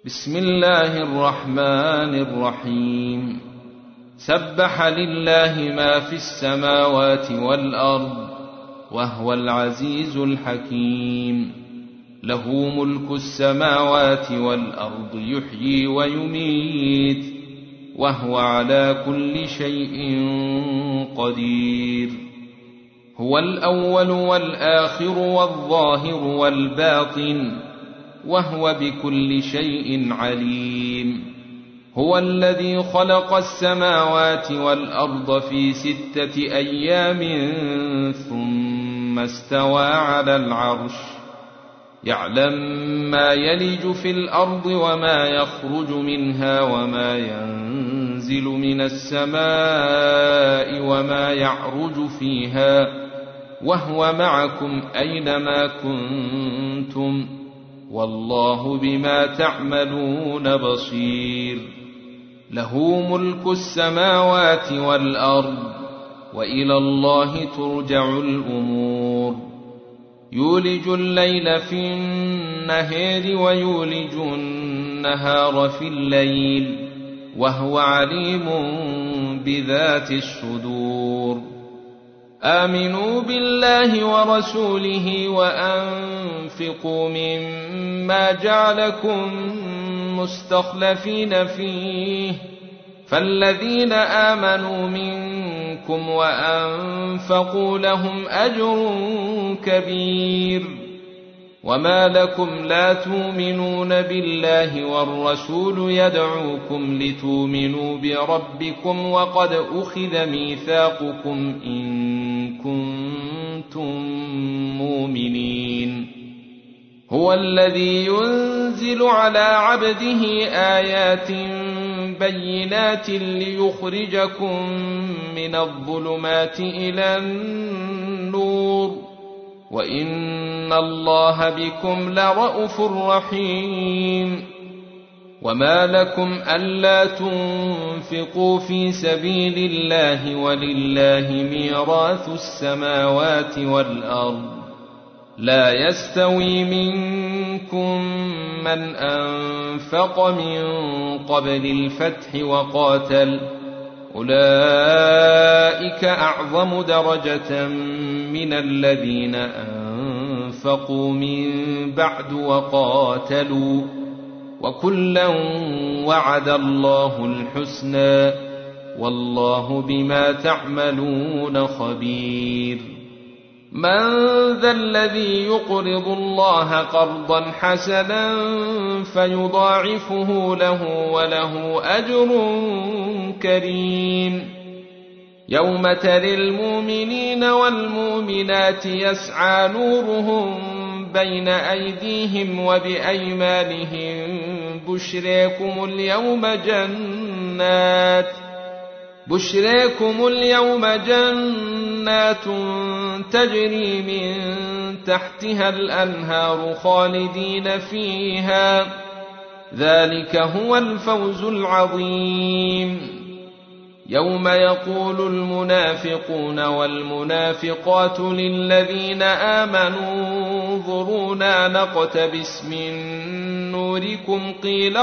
بسم الله الرحمن الرحيم. سبح لله ما في السماوات والأرض وهو العزيز الحكيم. له ملك السماوات والأرض يحيي ويميت وهو على كل شيء قدير. هو الأول والآخر والظاهر والباطن وهو بكل شيء عليم. هو الذي خلق السماوات والأرض في 6 أيام ثم استوى على العرش. يعلم ما يلج في الأرض وما يخرج منها وما ينزل من السماء وما يعرج فيها وهو معكم أينما كنتم والله بما تعملون بصير. له ملك السماوات والأرض وإلى الله ترجع الأمور. يولج الليل في النهار ويولج النهار في الليل وهو عليم بذات الصدور. آمنوا بالله ورسوله وأنفقوا مما جعلكم مستخلفين فيه فالذين آمنوا منكم وأنفقوا لهم أجر كبير. وما لكم لا تؤمنون بالله والرسول يدعوكم لتؤمنوا بربكم وقد أخذ ميثاقكم إن كنتم مؤمنين. هو الذي ينزل على عبده آيات بينات ليخرجكم من الظلمات إلى النور وإن الله بكم لرءوف رحيم. وما لكم ألا تنفقوا في سبيل الله ولله ميراث السماوات والأرض. لا يستوي منكم من أنفق من قبل الفتح وقاتل أولئك أعظم درجة من الذين أنفقوا من بعد وقاتلوا وكلا وعد الله الحسنى والله بما تعملون خبير. من ذا الذي يقرض الله قرضا حسنا فيضاعفه له وله أجر كريم. يوم ترى المؤمنين والمؤمنات يسعى نورهم بين أيديهم وبأيمانهم بشريكم اليوم جنات تجري من تحتها الأنهار خالدين فيها ذلك هو الفوز العظيم. يوم يقول المنافقون والمنافقات للذين آمنوا انظرونا نقتبس من نوركم قيل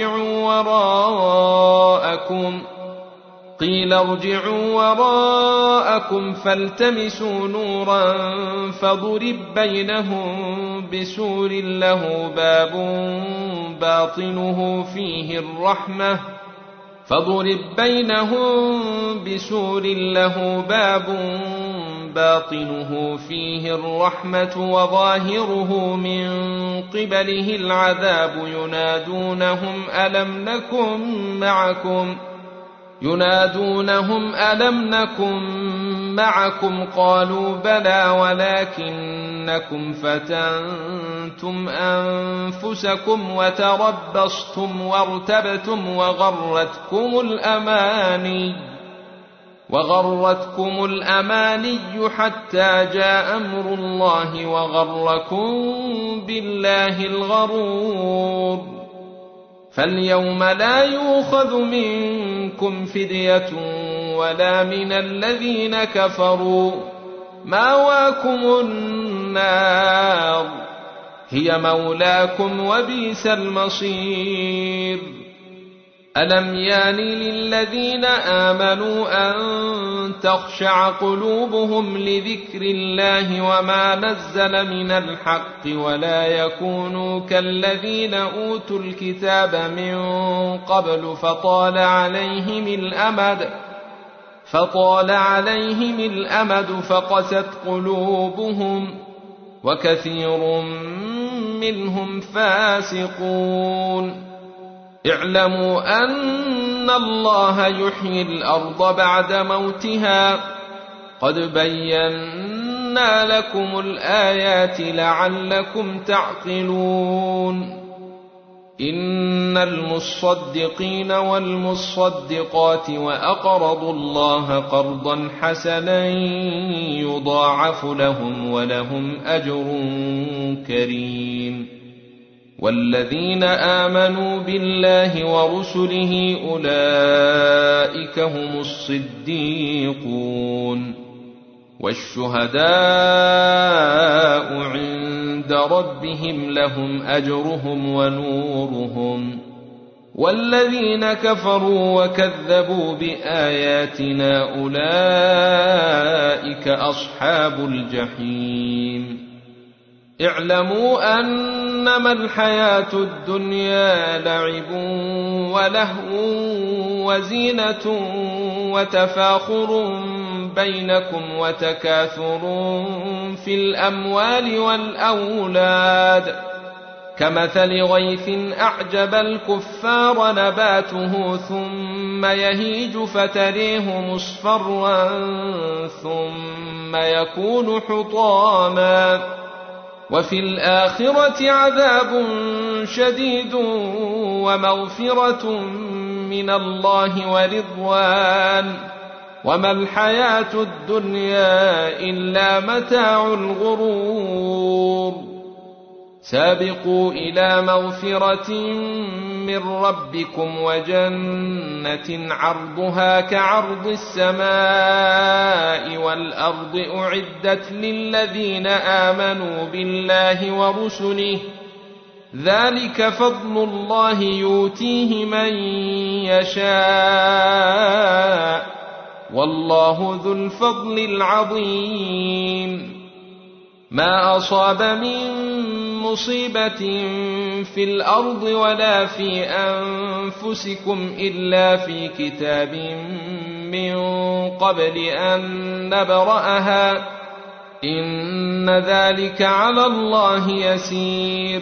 ارجعوا وراءكم فالتمسوا نورا فضرب بينهم بسور له باب باطنه فيه الرحمة وظاهره من قبله العذاب ينادونهم ألم نكن معكم قالوا بلى ولكنكم فتنتم أنفسكم وتربصتم وارتبتم وغرتكم الأماني حتى جاء أمر الله وغركم بالله الغرور. فاليوم لا يؤخذ منكم فدية ولا من الذين كفروا مأواكم النار هي مولاكم وبئس المصير. ألم يان للذين آمنوا أن تخشع قلوبهم لذكر الله وما نزل من الحق ولا يكونوا كالذين أوتوا الكتاب من قبل فطال عليهم الأمد فقست قلوبهم وكثير منهم فاسقون. اعلموا أن الله يحيي الأرض بعد موتها قد بينا لكم الآيات لعلكم تعقلون. إن المصدقين والمصدقات وأقرضوا الله قرضا حسنا يضاعف لهم ولهم أجر كريم. والذين آمنوا بالله ورسله أولئك هم الصديقون والشهداء عند ربهم لهم أجرهم ونورهم. والذين كفروا وكذبوا بآياتنا أولئك أصحاب الجحيم. اعلموا أنما الحياة الدنيا لعب ولهو وزينة وتفاخر بينكم وتكاثر في الأموال والأولاد كمثل غيث أعجب الكفار نباته ثم يهيج فتريه مصفرا ثم يكون حطاما وفي الآخرة عذاب شديد ومغفرة من الله ورضوان وما الحياة الدنيا إلا متاع الغرور. سابقوا إلى مغفرة من ربكم وجنة عرضها كعرض السماء والأرض أعدت للذين آمنوا بالله ورسله ذلك فضل الله يؤتيه من يشاء والله ذو الفضل العظيم. ما أصاب من مصيبة في الأرض ولا في أنفسكم إلا في كتاب من قبل أن نبرأها إن ذلك على الله يسير.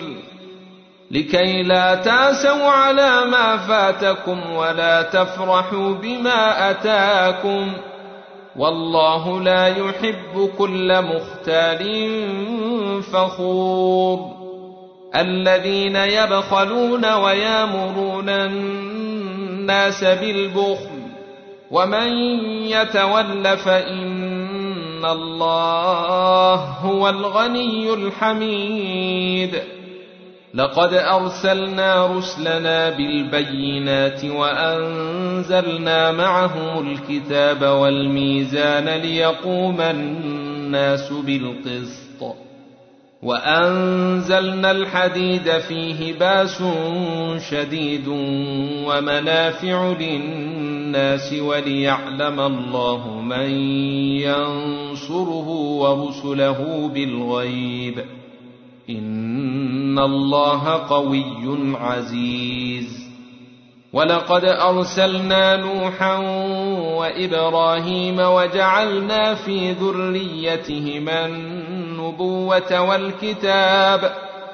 لكي لا تأسوا على ما فاتكم ولا تفرحوا بما أتاكم والله لا يحب كل مختال فخور. الذين يبخلون ويامرون الناس بالبخل ومن يتول فإن الله هو الغني الحميد. لقد أرسلنا رسلنا بالبينات وأنزلنا معهم الكتاب والميزان ليقوم الناس بالقسط وأنزلنا الحديد فيه بأس شديد ومنافع للناس وليعلم الله من ينصره ورسله بالغيب إن الله قوي عزيز. ولقد أرسلنا نوحا وإبراهيم وجعلنا في ذريتهما النبوة والكتاب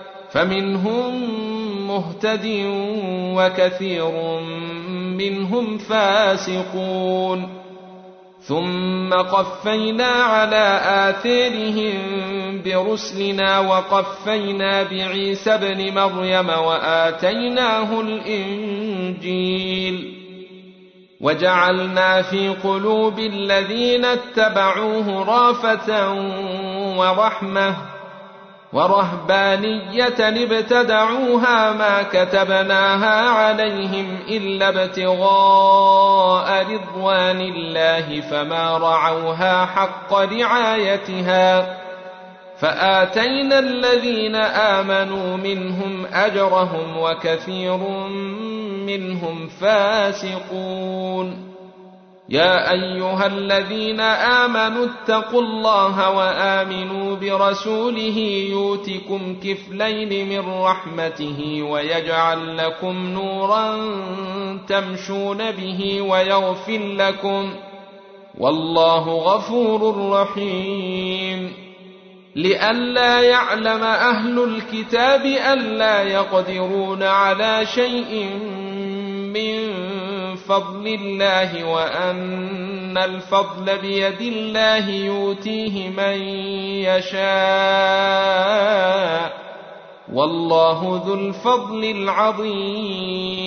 فمنهم مهتد وكثير منهم فاسقون. ثم قفينا على آثارهم برسلنا وقفينا بعيسى ابن مريم وآتيناه الإنجيل وجعلنا في قلوب الذين اتبعوه رأفة ورحمة ورهبانية ابتدعوها ما كتبناها عليهم إلا ابتغاء رضوان الله فما رعوها حق رعايتها فآتينا الذين آمنوا منهم أجرهم وكثير منهم فاسقون. يا أيها الذين آمنوا اتقوا الله وآمنوا برسوله يؤتكم كفلين من رحمته ويجعل لكم نورا تمشون به ويغفر لكم، والله غفور رحيم. لئلا يعلم أهل الكتاب ألا يقدرون على شيء من فضل الله وأن الفضل بيد الله يؤتيه من يشاء، والله ذو الفضل العظيم.